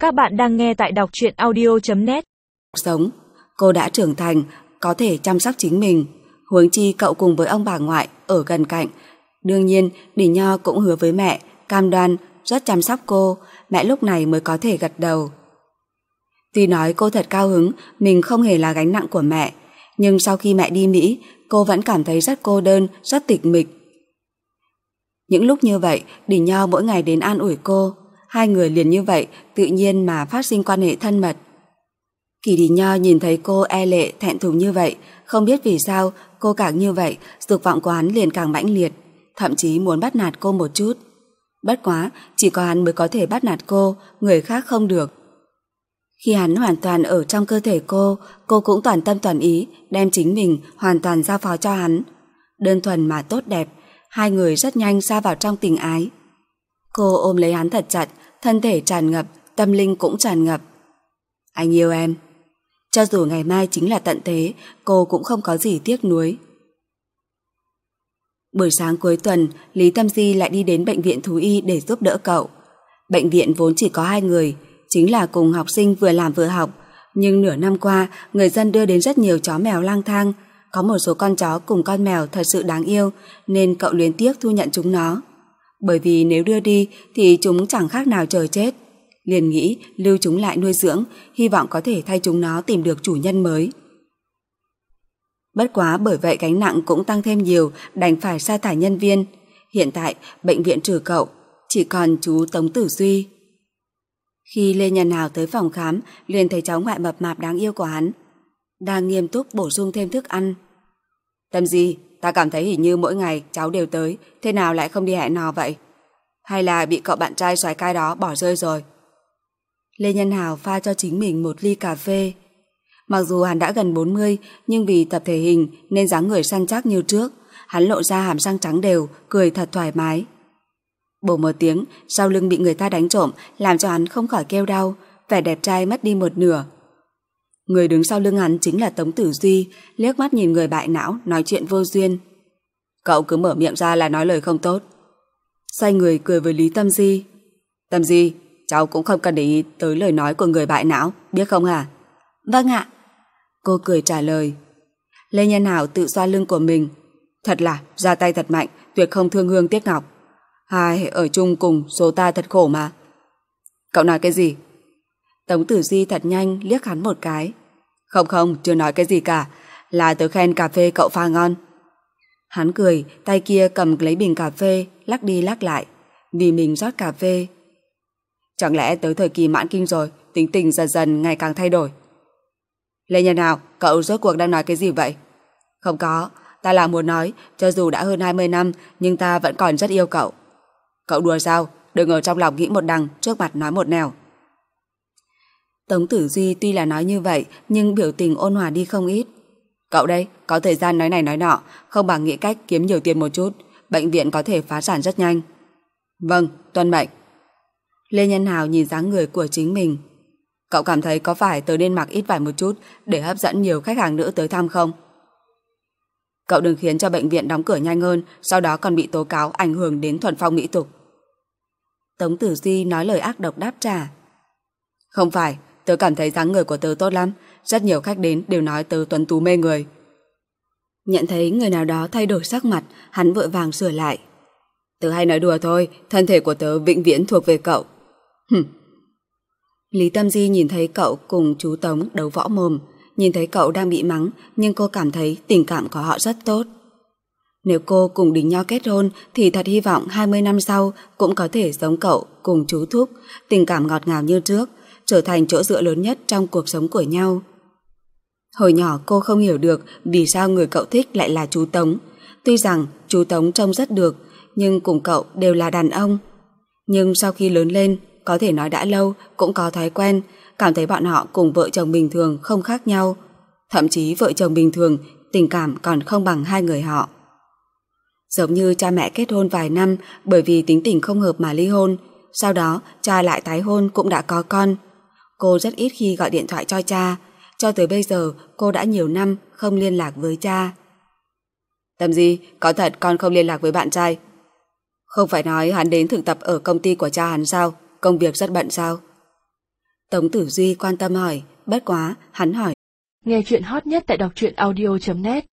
Các bạn đang nghe tại đọc truyện audio.net. Sống, cô đã trưởng thành, có thể chăm sóc chính mình. Huống chi cậu cùng với ông bà ngoại ở gần cạnh. Đương nhiên, Đình Nho cũng hứa với mẹ, cam đoan rất chăm sóc cô. Mẹ lúc này mới có thể gật đầu. Tuy nói cô thật cao hứng mình không hề là gánh nặng của mẹ, nhưng sau khi mẹ đi Mỹ, cô vẫn cảm thấy rất cô đơn, rất tịch mịch. Những lúc như vậy, Đình Nho mỗi ngày đến an ủi cô. Hai người liền như vậy, tự nhiên mà phát sinh quan hệ thân mật. Kỳ Đình Nho nhìn thấy cô e lệ, thẹn thùng như vậy, không biết vì sao cô càng như vậy, dục vọng của hắn liền càng mãnh liệt, thậm chí muốn bắt nạt cô một chút. Bất quá, chỉ có hắn mới có thể bắt nạt cô, người khác không được. Khi hắn hoàn toàn ở trong cơ thể cô cũng toàn tâm toàn ý đem chính mình hoàn toàn giao phó cho hắn. Đơn thuần mà tốt đẹp, hai người rất nhanh sa vào trong tình ái. Cô ôm lấy hắn thật chặt, thân thể tràn ngập, tâm linh cũng tràn ngập. Anh yêu em. Cho dù ngày mai chính là tận thế, cô cũng không có gì tiếc nuối. Buổi sáng cuối tuần, Lý Tâm Di lại đi đến bệnh viện thú y để giúp đỡ cậu. Bệnh viện vốn chỉ có hai người, chính là cùng học sinh vừa làm vừa học, nhưng nửa năm qua, người dân đưa đến rất nhiều chó mèo lang thang. Có một số con chó cùng con mèo thật sự đáng yêu, nên cậu luyến tiếc thu nhận chúng nó. Bởi vì nếu đưa đi thì chúng chẳng khác nào chờ chết. Liền nghĩ lưu chúng lại nuôi dưỡng, hy vọng có thể thay chúng nó tìm được chủ nhân mới. Bất quá bởi vậy gánh nặng cũng tăng thêm nhiều, đành phải sa thải nhân viên. Hiện tại bệnh viện trừ cậu, chỉ còn chú Tống Tử Duy. Khi Lê Nhân Hào tới phòng khám, liền thấy cháu ngoại mập mạp đáng yêu của hắn đang nghiêm túc bổ sung thêm thức ăn. Tâm Di, ta cảm thấy hình như mỗi ngày cháu đều tới, thế nào lại không đi hẹn hò vậy? Hay là bị cậu bạn trai soái cai đó bỏ rơi rồi? Lê Nhân Hào pha cho chính mình một ly cà phê. Mặc dù hắn đã gần 40, nhưng vì tập thể hình nên dáng người săn chắc như trước. Hắn lộ ra hàm răng trắng đều, cười thật thoải mái. Bổ một tiếng, sau lưng bị người ta đánh trộm, làm cho hắn không khỏi kêu đau, vẻ đẹp trai mất đi một nửa. Người đứng sau lưng hắn chính là Tống Tử Duy, liếc mắt nhìn người bại não, nói chuyện vô duyên. Cậu cứ mở miệng ra là nói lời không tốt. Xoay người cười với Lý Tâm Di. Tâm Di, cháu cũng không cần để ý tới lời nói của người bại não, biết không hả? Vâng ạ. Cô cười trả lời. Lê Nhân Hào tự xoa lưng của mình. Thật là ra tay thật mạnh, tuyệt không thương hương tiếc ngọc. Hai ở chung cùng số ta thật khổ mà. Cậu nói cái gì? Tống Tử Duy thật nhanh liếc hắn một cái. Không, chưa nói cái gì cả, là tớ khen cà phê cậu pha ngon. Hắn cười, tay kia cầm lấy bình cà phê, lắc đi lắc lại, vì mình rót cà phê. Chẳng lẽ tới thời kỳ mãn kinh rồi, tính tình dần dần ngày càng thay đổi? Lê Nhân Hào, cậu rốt cuộc đang nói cái gì vậy? Không có, ta là muốn nói, cho dù đã hơn 20 năm, nhưng ta vẫn còn rất yêu cậu. Cậu đùa sao? Đừng ở trong lòng nghĩ một đằng, trước mặt nói một nẻo. Tống Tử Duy tuy là nói như vậy, nhưng biểu tình ôn hòa đi không ít. Cậu đây, có thời gian nói này nói nọ, không bằng nghĩ cách kiếm nhiều tiền một chút, bệnh viện có thể phá sản rất nhanh. Vâng, tuân mệnh. Lê Nhân Hào nhìn dáng người của chính mình. Cậu cảm thấy có phải tớ nên mặc ít vải một chút để hấp dẫn nhiều khách hàng nữ tới thăm không? Cậu đừng khiến cho bệnh viện đóng cửa nhanh hơn, sau đó còn bị tố cáo ảnh hưởng đến thuần phong mỹ tục. Tống Tử Duy nói lời ác độc đáp trả. Không phải, tớ cảm thấy dáng người của tớ tốt lắm, rất nhiều khách đến đều nói tớ tuấn tú mê người. Nhận thấy người nào đó thay đổi sắc mặt, hắn vội vàng sửa lại. Tớ hay nói đùa thôi, thân thể của tớ vĩnh viễn thuộc về cậu. Lý Tâm Di nhìn thấy cậu cùng chú Tống đấu võ mồm, nhìn thấy cậu đang bị mắng, nhưng cô cảm thấy tình cảm của họ rất tốt. Nếu cô cùng Đình Nho kết hôn thì thật hy vọng 20 năm sau cũng có thể giống cậu cùng chú Thúc, tình cảm ngọt ngào như trước, trở thành chỗ dựa lớn nhất trong cuộc sống của nhau. Hồi nhỏ cô không hiểu được vì sao người cậu thích lại là chú Tống. Tuy rằng chú Tống trông rất được, nhưng cùng cậu đều là đàn ông. Nhưng sau khi lớn lên, có thể nói đã lâu, cũng có thói quen, cảm thấy bọn họ cùng vợ chồng bình thường không khác nhau. Thậm chí vợ chồng bình thường, tình cảm còn không bằng hai người họ. Giống như cha mẹ kết hôn vài năm bởi vì tính tình không hợp mà ly hôn, sau đó cha lại tái hôn cũng đã có con. Cô rất ít khi gọi điện thoại cho cha, cho tới bây giờ cô đã nhiều năm không liên lạc với cha. Tâm Di, có thật con không liên lạc với bạn trai? Không phải nói hắn đến thực tập ở công ty của cha hắn sao? Công việc rất bận sao? Tống Tử Duy quan tâm hỏi, bất quá, hắn hỏi. Nghe chuyện hot nhất tại đọc truyện audio.net